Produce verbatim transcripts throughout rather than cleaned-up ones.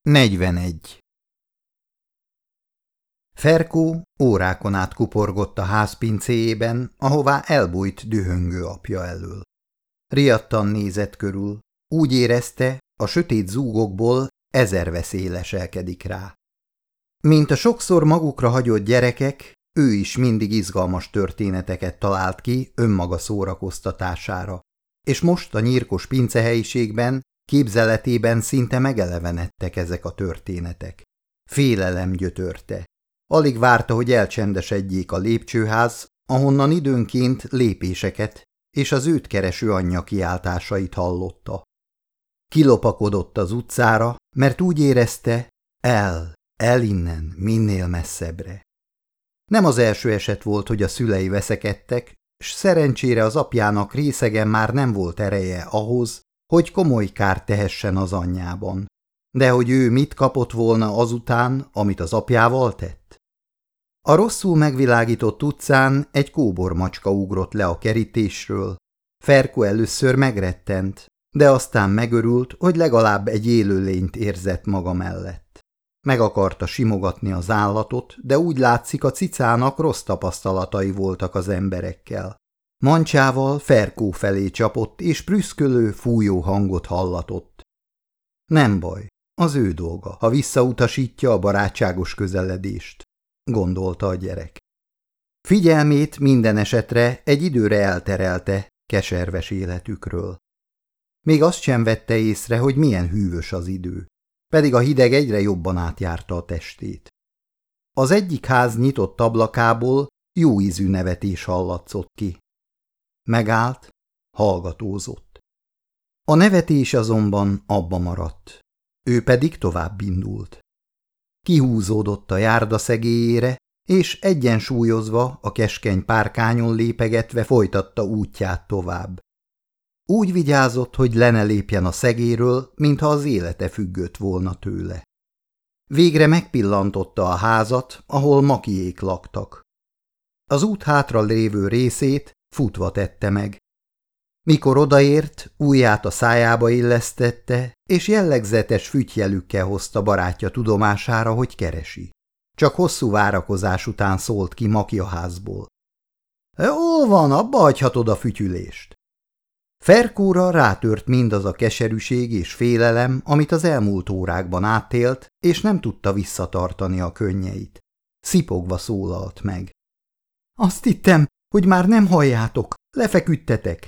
negyvenegy. Ferkó órákon át kuporgott a ház pincéjében, ahová elbújt dühöngő apja elől. Riadtan nézett körül, úgy érezte, a sötét zúgokból ezer veszély leselkedik rá. Mint a sokszor magukra hagyott gyerekek, ő is mindig izgalmas történeteket talált ki önmaga szórakoztatására, és most a nyírkos pincehelyiségben, képzeletében szinte megelevenedtek ezek a történetek. Félelem gyötörte. Alig várta, hogy elcsendesedjék a lépcsőház, ahonnan időnként lépéseket és az őt kereső anyja kiáltásait hallotta. Kilopakodott az utcára, mert úgy érezte, el, el innen, minél messzebbre. Nem az első eset volt, hogy a szülei veszekedtek, s szerencsére az apjának részegen már nem volt ereje ahhoz, hogy komoly kárt tehessen az anyjában. De hogy ő mit kapott volna azután, amit az apjával tett? A rosszul megvilágított utcán egy kóbormacska ugrott le a kerítésről. Ferkó először megrettent, de aztán megörült, hogy legalább egy élőlényt érzett maga mellett. Meg akarta simogatni az állatot, de úgy látszik, a cicának rossz tapasztalatai voltak az emberekkel. Mancsával Ferkó felé csapott, és prüszkölő, fújó hangot hallatott. Nem baj, az ő dolga, ha visszautasítja a barátságos közeledést, gondolta a gyerek. Figyelmét minden esetre egy időre elterelte keserves életükről. Még azt sem vette észre, hogy milyen hűvös az idő, pedig a hideg egyre jobban átjárta a testét. Az egyik ház nyitott ablakából jó ízű nevetés hallatszott ki. Megállt, hallgatózott. A nevetés azonban abba maradt, ő pedig tovább indult. Kihúzódott a járda szegélyére, és egyensúlyozva, a keskeny párkányon lépegetve folytatta útját tovább. Úgy vigyázott, hogy le ne lépjen a szegélyről, mintha az élete függött volna tőle. Végre megpillantotta a házat, ahol Makiék laktak. Az út hátra lévő részét futva tette meg. Mikor odaért, ujját a szájába illesztette, és jellegzetes fütyjelükkel hozta barátja tudomására, hogy keresi. Csak hosszú várakozás után szólt ki Maki a házból. – Hol van, abba hagyhatod a fütyülést? Ferkóra rátört mindaz a keserűség és félelem, amit az elmúlt órákban átélt, és nem tudta visszatartani a könnyeit. Szipogva szólalt meg. – Azt hittem, hogy már nem halljátok, lefeküdtetek. –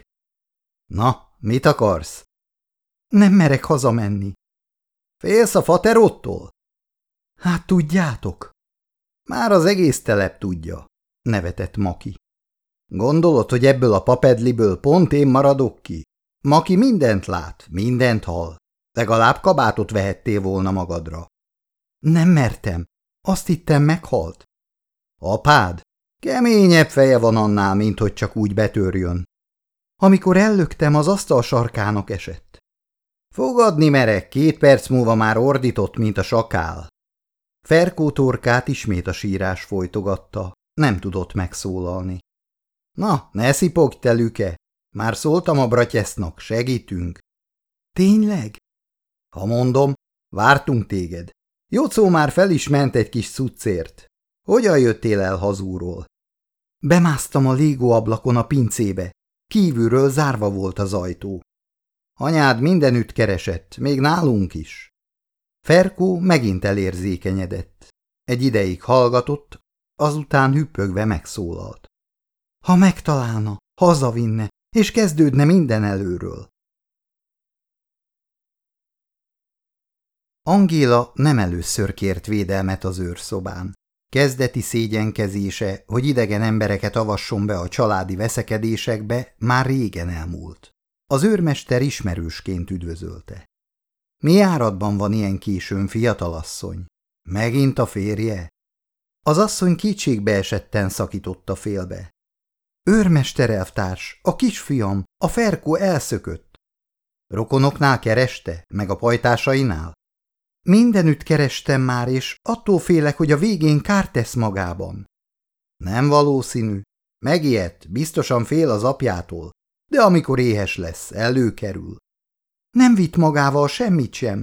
Na, mit akarsz? – Nem merek hazamenni. – Félsz a faterottól? – Hát tudjátok. – Már az egész telep tudja, nevetett Maki. – Gondolod, hogy ebből a papedliből pont én maradok ki? Maki mindent lát, mindent hall. Legalább kabátot vehettél volna magadra. – Nem mertem. Azt hittem, meghalt. – Apád? Keményebb feje van annál, mint hogy csak úgy betörjön. Amikor ellöktem, az asztal sarkának esett. Fogadni merek, két perc múlva már ordított, mint a sakál. Ferkó torkát ismét a sírás folytogatta, nem tudott megszólalni. Na, ne szipogj, te lüke! Már szóltam a bratyesznak, segítünk. Tényleg? Ha mondom, vártunk téged. Jocó már fel is ment egy kis cuccért. Hogyan jöttél el hazúról? Bemásztam a légóablakon a pincébe. Kívülről zárva volt az ajtó. Anyád mindenütt keresett, még nálunk is. Ferkó megint elérzékenyedett. Egy ideig hallgatott, azután hüppögve megszólalt. Ha megtalálna, hazavinne, és kezdődne minden előről. Angéla nem először kért védelmet az őrszobán. Kezdeti szégyenkezése, hogy idegen embereket avasson be a családi veszekedésekbe, már régen elmúlt. Az őrmester ismerősként üdvözölte. Mi áradban van ilyen későn, fiatalasszony? Megint a férje? Az asszony kétségbe esetten szakította félbe. Őrmester elvtárs, a kisfiam, a Ferkó elszökött. Rokonoknál kereste, meg a pajtásainál? Mindenütt kerestem már, és attól félek, hogy a végén kárt tesz magában. Nem valószínű. Megijedt, biztosan fél az apjától, de amikor éhes lesz, előkerül. Nem vitt magával semmit sem.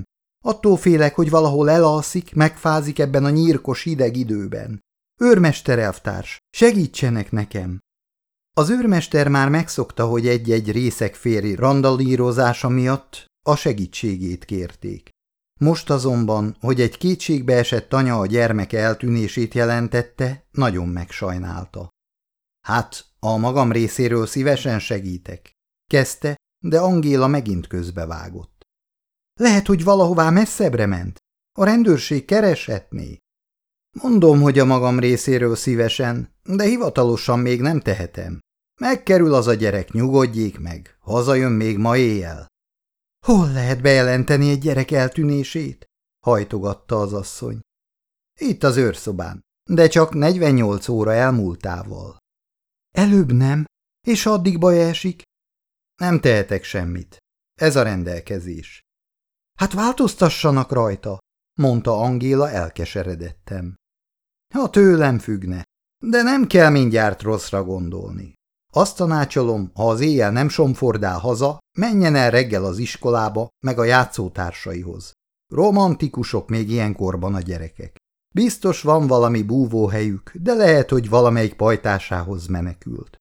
Attól félek, hogy valahol elalszik, megfázik ebben a nyírkos hideg időben. Őrmester elvtárs, segítsenek nekem! Az őrmester már megszokta, hogy egy-egy részeg férj randalírozása miatt a segítségét kérték. Most azonban, hogy egy kétségbe esett anya a gyermeke eltűnését jelentette, nagyon megsajnálta. Hát, a magam részéről szívesen segítek, kezdte, de Angéla megint közbevágott. Lehet, hogy valahová messzebbre ment? A rendőrség kereshetné? Mondom, hogy a magam részéről szívesen, de hivatalosan még nem tehetem. Megkerül az a gyerek, nyugodjék meg, hazajön még ma éjjel. Hol lehet bejelenteni egy gyerek eltűnését? Hajtogatta az asszony. Itt az őrszobán, de csak negyvennyolc óra elmúltával. Előbb nem, és addig baj esik? Nem tehetek semmit. Ez a rendelkezés. Hát változtassanak rajta, mondta Angéla elkeseredettem. Ha tőlem függne, de nem kell mindjárt rosszra gondolni. Azt tanácsolom, ha az éjjel nem somfordál haza, menjen el reggel az iskolába, meg a játszótársaihoz. Romantikusok még ilyenkorban a gyerekek. Biztos van valami búvóhelyük, de lehet, hogy valamelyik pajtásához menekült.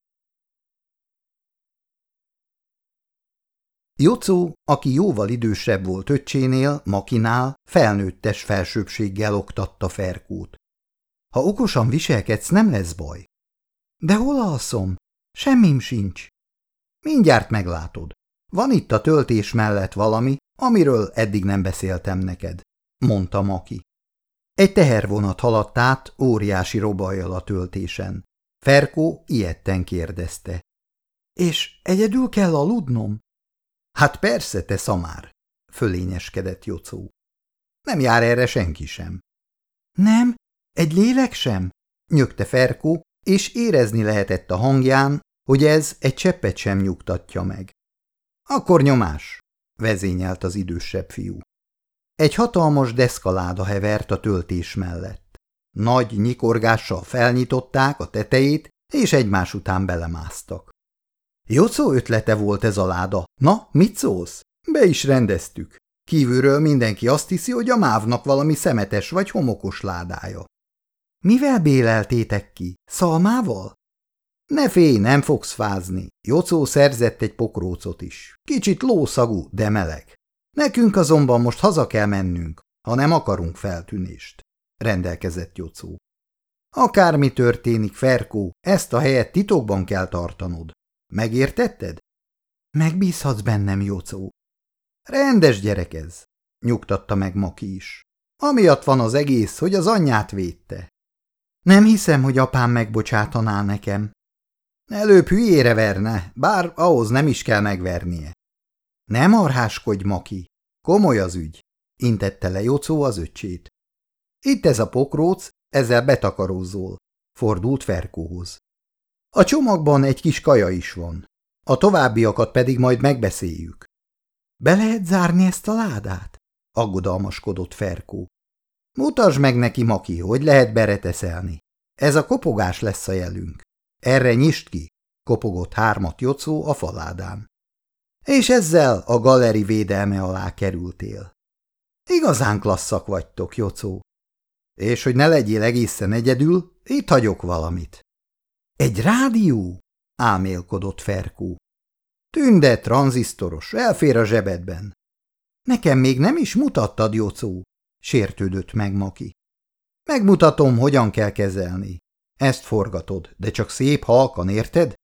Jocó, aki jóval idősebb volt öccsénél, Makinál, felnőttes felsőbbséggel oktatta Ferkót. Ha okosan viselkedsz, nem lesz baj. De hol alszom? Semmim sincs. Mindjárt meglátod. Van itt a töltés mellett valami, amiről eddig nem beszéltem neked, mondta Maki. Egy tehervonat haladt át óriási robajjal a töltésen. Ferkó ijedten kérdezte. És egyedül kell aludnom? Hát persze, te szamár, fölényeskedett Jocó. Nem jár erre senki sem. Nem? Egy lélek sem? Nyögte Ferkó, és érezni lehetett a hangján, hogy ez egy cseppet sem nyugtatja meg. Akkor nyomás, vezényelt az idősebb fiú. Egy hatalmas deszkaláda hevert a töltés mellett. Nagy nyikorgással felnyitották a tetejét, és egymás után belemásztak. Jocó ötlete volt ez a láda. Na, mit szólsz? Be is rendeztük. Kívülről mindenki azt hiszi, hogy a mávnak valami szemetes vagy homokos ládája. Mivel béleltétek ki? Szalmával? Ne félj, nem fogsz fázni. Jocó szerzett egy pokrócot is. Kicsit lószagú, de meleg. Nekünk azonban most haza kell mennünk, ha nem akarunk feltűnést, rendelkezett Jocó. Akármi történik, Ferkó, ezt a helyet titokban kell tartanod. Megértetted? Megbízhatsz bennem, Jocó. Rendes gyerek ez, nyugtatta meg Maki is. Amiatt van az egész, hogy az anyját védte. Nem hiszem, hogy apám megbocsátaná nekem. Előbb hülyére verne, bár ahhoz nem is kell megvernie. Nem marháskodj, Maki, komoly az ügy, intette le Jocó az öccsét. Itt ez a pokróc, ezzel betakarózzol, fordult Ferkóhoz. A csomagban egy kis kaja is van, a továbbiakat pedig majd megbeszéljük. Be lehet zárni ezt a ládát? Aggodalmaskodott Ferkó. Mutasd meg neki, Maki, hogy lehet bereteszelni. Ez a kopogás lesz a jelünk. Erre nyisd ki, kopogott hármat Jocó a faládán. És ezzel a galeri védelme alá kerültél. Igazán klasszak vagytok, Jocó. És hogy ne legyél egészen egyedül, itt hagyok valamit. Egy rádió? Álmélkodott Ferkó. Tünde, tranzisztoros, elfér a zsebedben. Nekem még nem is mutattad, Jocó, sértődött meg Maki. Megmutatom, hogyan kell kezelni. Ezt forgatod, de csak szép halkan, érted?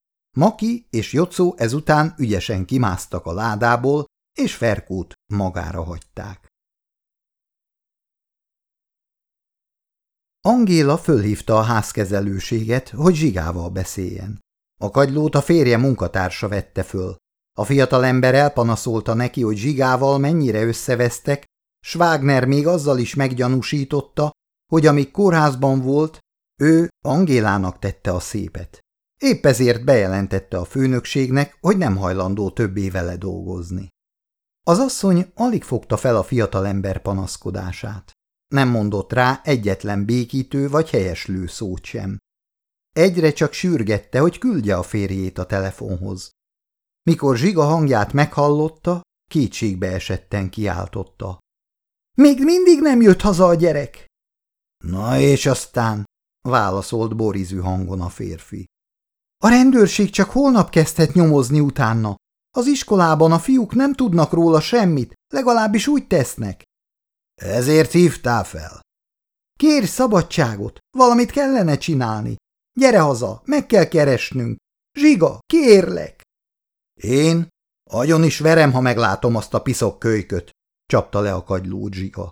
Maki és Jocó ezután ügyesen kimásztak a ládából, és Ferkót magára hagyták. Angéla fölhívta a házkezelőséget, hogy Zsigával beszéljen. A kagylót a férje munkatársa vette föl. A fiatalember elpanaszolta neki, hogy Zsigával mennyire összevesztek, s Wagner még azzal is meggyanúsította, hogy amíg kórházban volt, ő Angélának tette a szépet. Épp ezért bejelentette a főnökségnek, hogy nem hajlandó többé vele dolgozni. Az asszony alig fogta fel a fiatalember panaszkodását. Nem mondott rá egyetlen békítő vagy helyeslő szót sem. Egyre csak sürgette, hogy küldje a férjét a telefonhoz. Mikor Zsiga hangját meghallotta, kétségbe esetten kiáltotta. Még mindig nem jött haza a gyerek. Na és aztán, válaszolt borizű hangon a férfi. A rendőrség csak holnap kezdhet nyomozni utána. Az iskolában a fiúk nem tudnak róla semmit, legalábbis úgy tesznek. Ezért hívtál fel? Kérj szabadságot, valamit kellene csinálni. Gyere haza, meg kell keresnünk. Zsiga, kérlek! Én? Agyon is verem, ha meglátom azt a piszok kölyköt, csapta le a kagylót Zsiga.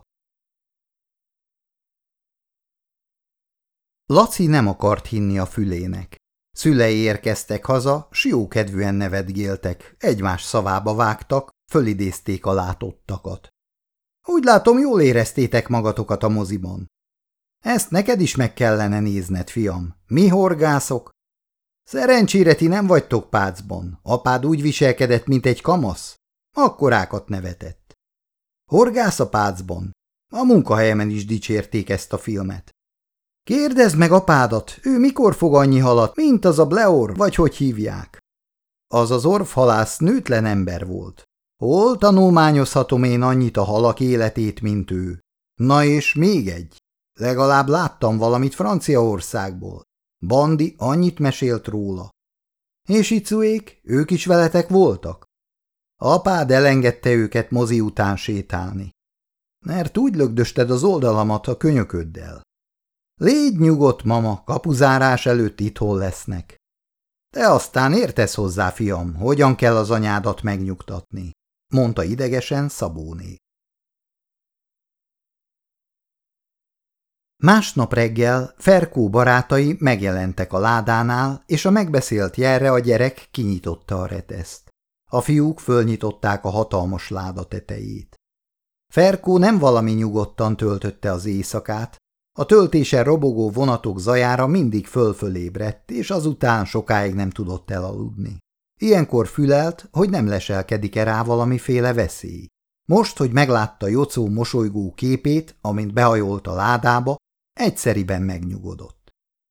Laci nem akart hinni a fülének. Szülei érkeztek haza, s jókedvűen nevetgéltek, egymás szavába vágtak, fölidézték a látottakat. Úgy látom, jól éreztétek magatokat a moziban. Ezt neked is meg kellene nézned, fiam. Mi horgászok? Szerencsére ti nem vagytok pácban. Apád úgy viselkedett, mint egy kamasz. Akkorákat nevetett. Horgász a pácban. A munkahelyemen is dicsérték ezt a filmet. Kérdezd meg apádat, ő mikor fog annyi halat, mint az a Bleor, vagy hogy hívják? Az az orvhalász nőtlen ember volt. Hol tanulmányozhatom én annyit a halak életét, mint ő? Na és még egy. Legalább láttam valamit Franciaországból. Bandi annyit mesélt róla. És icuék, ők is veletek voltak? Apád elengedte őket mozi után sétálni. Mert úgy lögdösted az oldalamat a könyököddel. Légy nyugodt, mama, kapuzárás előtt itthon lesznek. Te aztán értesz hozzá, fiam, hogyan kell az anyádat megnyugtatni, mondta idegesen Szabóné. Másnap reggel Ferkó barátai megjelentek a ládánál, és a megbeszélt jelre a gyerek kinyitotta a reteszt. A fiúk fölnyitották a hatalmas láda tetejét. Ferkó nem valami nyugodtan töltötte az éjszakát, a töltésen robogó vonatok zajára mindig fölföl ébredt, és azután sokáig nem tudott elaludni. Ilyenkor fülelt, hogy nem leselkedik-e rá valamiféle veszély. Most, hogy meglátta Jocó mosolygó képét, amint behajolt a ládába, egyszeriben megnyugodott.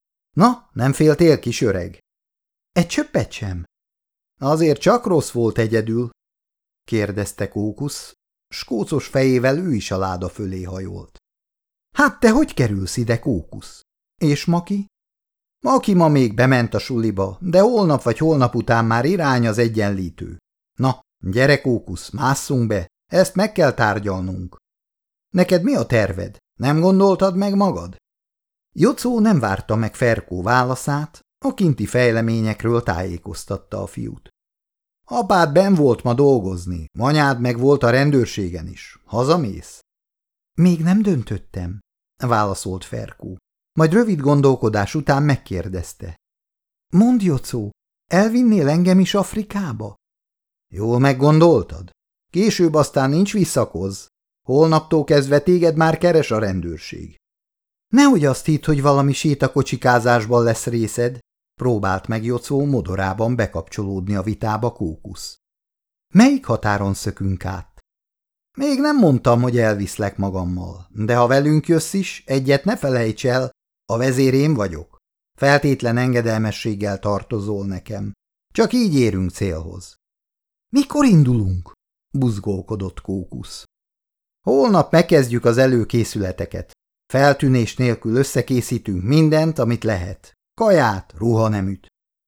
Na, nem féltél, kis öreg? Egy csöppet sem. Azért csak rossz volt egyedül, kérdezte Kókusz, s kócos fejével ő is a láda fölé hajolt. Hát te hogy kerülsz ide, Kókusz? És Maki? Maki ma még bement a suliba, de holnap vagy holnap után már irány az egyenlítő. Na, gyere, Kókusz, másszunk be, ezt meg kell tárgyalnunk. Neked mi a terved? Nem gondoltad meg magad? Jocó nem várta meg Ferkó válaszát, a kinti fejleményekről tájékoztatta a fiút. Apád benn volt ma dolgozni, anyád meg volt a rendőrségen is. Hazamész? Még nem döntöttem, válaszolt Ferkó. Majd rövid gondolkodás után megkérdezte. Mondd, Jocó, elvinnél engem is Afrikába? Jól meggondoltad? Később aztán nincs visszakoz. Holnaptól kezdve téged már keres a rendőrség. Nehogy azt hidd, hogy valami sétakocsikázásban lesz részed, próbált meg Jocó modorában bekapcsolódni a vitába Kókusz. Melyik határon szökünk át? Még nem mondtam, hogy elviszlek magammal, de ha velünk jössz is, egyet ne felejts el, a vezér én vagyok. Feltétlen engedelmességgel tartozol nekem. Csak így érünk célhoz. Mikor indulunk? Buzgolkodott Kókusz. Holnap megkezdjük az előkészületeket. Feltűnés nélkül összekészítünk mindent, amit lehet. Kaját, ruhaneműt.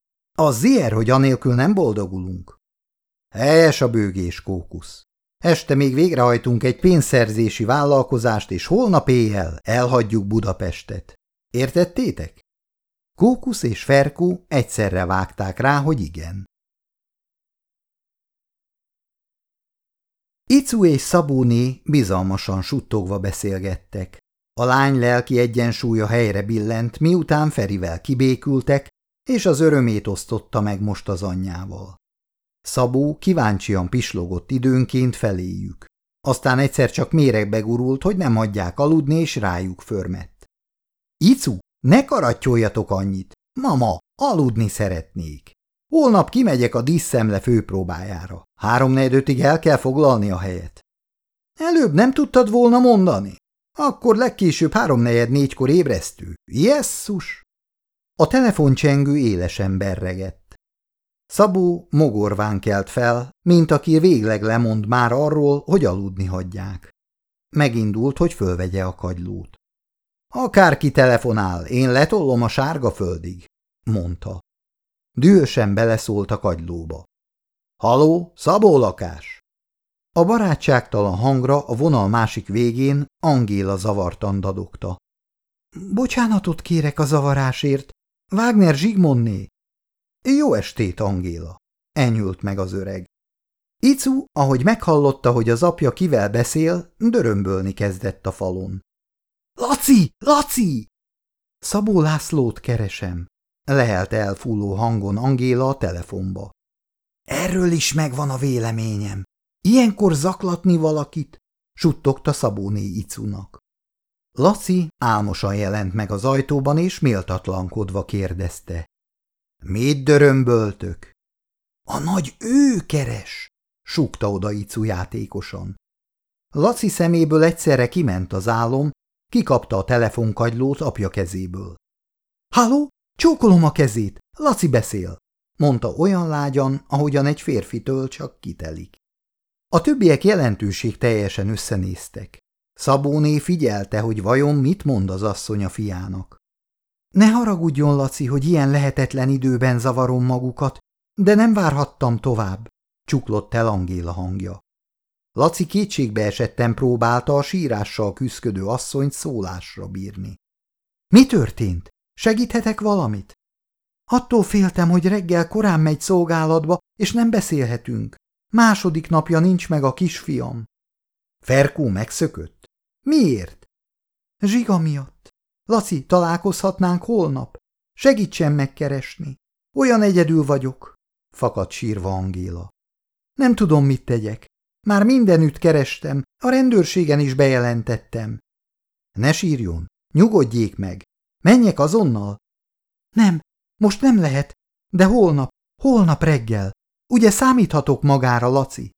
Az zier, hogy anélkül nem boldogulunk. Helyes a bőgés, Kókusz. Este még végrehajtunk egy pénzszerzési vállalkozást, és holnap éjjel elhagyjuk Budapestet. Értettétek? Kókusz és Ferkó egyszerre vágták rá, hogy igen. Icu és Szabóné bizalmasan suttogva beszélgettek. A lány lelki egyensúlya helyre billent, miután Ferivel kibékültek, és az örömét osztotta meg most az anyjával. Szabó kíváncsian pislogott időnként feléjük. Aztán egyszer csak méregbe gurult, hogy nem hagyják aludni, és rájuk förmett. Icu, ne karattyoljatok annyit! Mama, aludni szeretnék. Holnap kimegyek a díszszemle főpróbájára. Háromnegyedötig el kell foglalni a helyet. Előbb nem tudtad volna mondani? Akkor legkésőbb háromnegyed négykor ébresztő. Jesszus! A telefoncsengő élesen berregett. Szabó mogorván kelt fel, mint aki végleg lemond már arról, hogy aludni hagyják. Megindult, hogy fölvegye a kagylót. Akárki telefonál, én letollom a sárga földig, mondta. Dühösen beleszólt a kagylóba. Haló, Szabó lakás? A barátságtalan hangra a vonal másik végén Angéla zavartan dadogta. Bocsánatot kérek a zavarásért, Wagner Zsigmondné. Jó estét, Angéla, enyhült meg az öreg. Icu, ahogy meghallotta, hogy az apja kivel beszél, dörömbölni kezdett a falon. Laci! Laci! Szabó Lászlót keresem, lehelt elfúló hangon Angéla a telefonba. Erről is megvan a véleményem. Ilyenkor zaklatni valakit, suttogta Szabóné Icunak. Laci álmosan jelent meg az ajtóban, és méltatlankodva kérdezte. Mit dörömböltök? A nagy ő keres, súgta oda Icu játékosan. Laci szeméből egyszerre kiment az álom, kikapta a telefonkagylót apja kezéből. Halló, csókolom a kezét, Laci beszél, mondta olyan lágyan, ahogyan egy férfitől csak kitelik. A többiek jelentőség teljesen összenéztek. Szabóné figyelte, hogy vajon mit mond az asszony a fiának. Ne haragudjon, Laci, hogy ilyen lehetetlen időben zavarom magukat, de nem várhattam tovább, csuklott el Angéla hangja. Laci kétségbe esetten próbálta a sírással küszködő asszonyt szólásra bírni. Mi történt? Segíthetek valamit? Attól féltem, hogy reggel korán megy szolgálatba, és nem beszélhetünk. Második napja nincs meg a kisfiam. Ferkó megszökött? Miért? Zsiga miatt. Laci, találkozhatnánk holnap? Segítsen megkeresni. Olyan egyedül vagyok, fakadt sírva Angéla. Nem tudom, mit tegyek. Már mindenütt kerestem, a rendőrségen is bejelentettem. Ne sírjon, nyugodjék meg. Menjek azonnal? Nem, most nem lehet, de holnap, holnap reggel. Ugye számíthatok magára, Laci?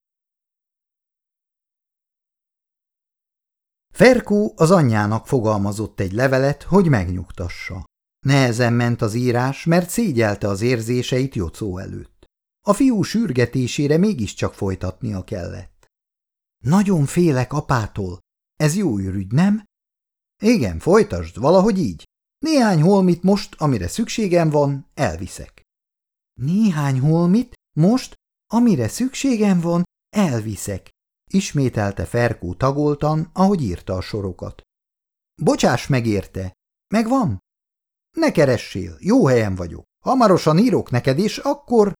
Ferkó az anyjának fogalmazott egy levelet, hogy megnyugtassa. Nehezen ment az írás, mert szégyelte az érzéseit Jocó előtt. A fiú sürgetésére mégiscsak folytatnia kellett. Nagyon félek apától. Ez jó ürügy, nem? Igen, folytasd, valahogy így. Néhány holmit most, amire szükségem van, elviszek. Néhány holmit most, amire szükségem van, elviszek, ismételte Ferkó tagoltan, ahogy írta a sorokat. Bocsáss meg érte, megvan? Ne keressél, jó helyen vagyok. Hamarosan írok neked, és akkor...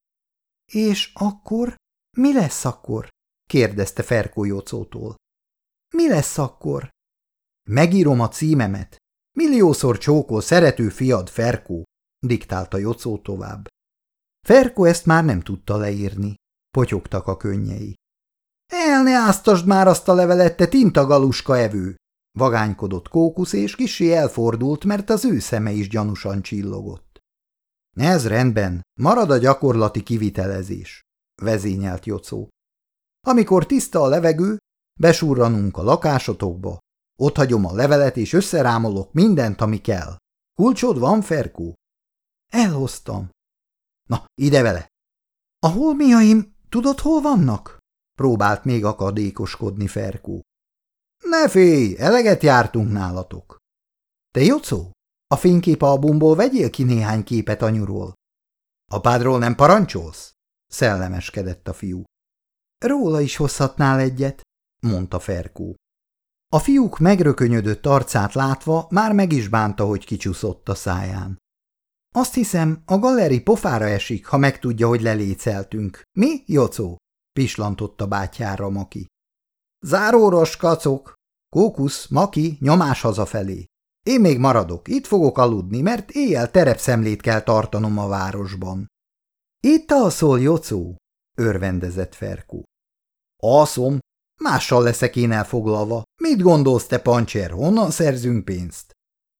És akkor? Mi lesz akkor? kérdezte Ferkó Jocótól. Mi lesz akkor? Megírom a címemet. Milliószor csókol szerető fiad, Ferkó, diktálta Jocó tovább. Ferkó ezt már nem tudta leírni. Potyogtak a könnyei. El ne áztasd már azt a levelet, te tintagaluska evő! Vagánykodott Kókusz, és kissé elfordult, mert az ő szeme is gyanúsan csillogott. Ez rendben, marad a gyakorlati kivitelezés, vezényelt Jocó. Amikor tiszta a levegő, besurranunk a lakásotokba. Ott hagyom a levelet, és összerámolok mindent, ami kell. Kulcsod van, Ferkó? Elhoztam. Na, ide vele! A holmiaim, tudod, hol vannak? Próbált még akadékoskodni Ferkó. Ne félj, eleget jártunk nálatok. Te, Jocó, a fényképalbumból vegyél ki néhány képet anyuról. Apádról nem parancsolsz? Szellemeskedett a fiú. Róla is hozhatnál egyet, mondta Ferkó. A fiúk megrökönyödött arcát látva már meg is bánta, hogy kicsúszott a száján. Azt hiszem, a galeri pofára esik, ha megtudja, hogy leléceltünk. Mi, Jocó? Pislantotta bátyjára Maki. Záróros kacok! Kókusz, Maki, nyomás hazafelé. Én még maradok, itt fogok aludni, mert éjjel terepszemlét kell tartanom a városban. Itt alszol, Jocó? Örvendezett Ferkó. Alszom, mással leszek én elfoglalva. Mit gondolsz, te pancsér, honnan szerzünk pénzt?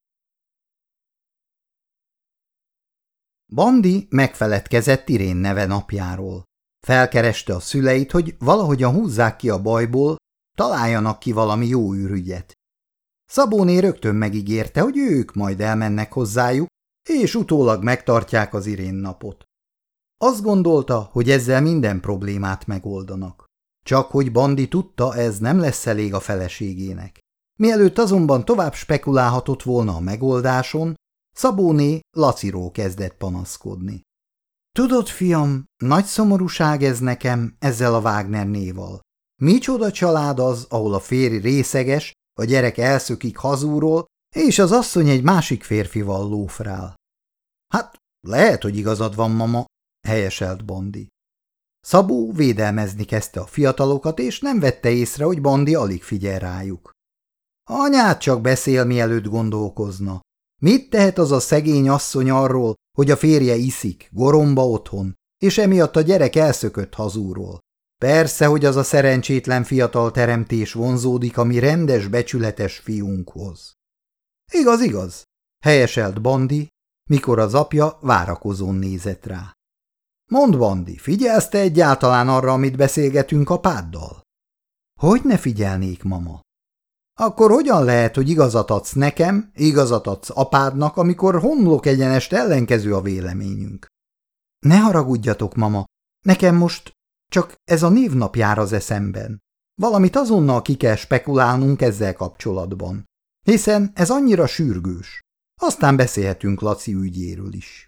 Bandi megfeledkezett Irén neve napjáról. Felkereste a szüleit, hogy valahogyan húzzák ki a bajból, találjanak ki valami jó ürügyet. Szabóné rögtön megígérte, hogy ők majd elmennek hozzájuk, és utólag megtartják az Irén napot. Azt gondolta, hogy ezzel minden problémát megoldanak. Csak hogy Bandi tudta, ez nem lesz elég a feleségének. Mielőtt azonban tovább spekulálhatott volna a megoldáson, Szabóné Laciról kezdett panaszkodni. Tudod, fiam, nagy szomorúság ez nekem ezzel a Wagner néval. Micsoda család az, ahol a férj részeges, a gyerek elszökik hazúról, és az asszony egy másik férfival lófrál. Hát, lehet, hogy igazad van, mama, helyeselt Bandi. Szabó védelmezni kezdte a fiatalokat, és nem vette észre, hogy Bandi alig figyel rájuk. Anyád csak beszél, mielőtt gondolkozna. Mit tehet az a szegény asszony arról, hogy a férje iszik, goromba otthon, és emiatt a gyerek elszökött hazúról? Persze, hogy az a szerencsétlen fiatal teremtés vonzódik a mi rendes, becsületes fiunkhoz. Igaz, igaz, helyeselt Bandi, mikor az apja várakozón nézett rá. Mondd, Bandi, figyelsz te egyáltalán arra, amit beszélgetünk apáddal? Hogy ne figyelnék, mama? Akkor hogyan lehet, hogy igazat adsz nekem, igazat adsz apádnak, amikor homlok egyenest ellenkező a véleményünk? Ne haragudjatok, mama, nekem most csak ez a névnap jár az eszemben. Valamit azonnal ki kell spekulálnunk ezzel kapcsolatban, hiszen ez annyira sürgős. Aztán beszélhetünk Laci ügyéről is.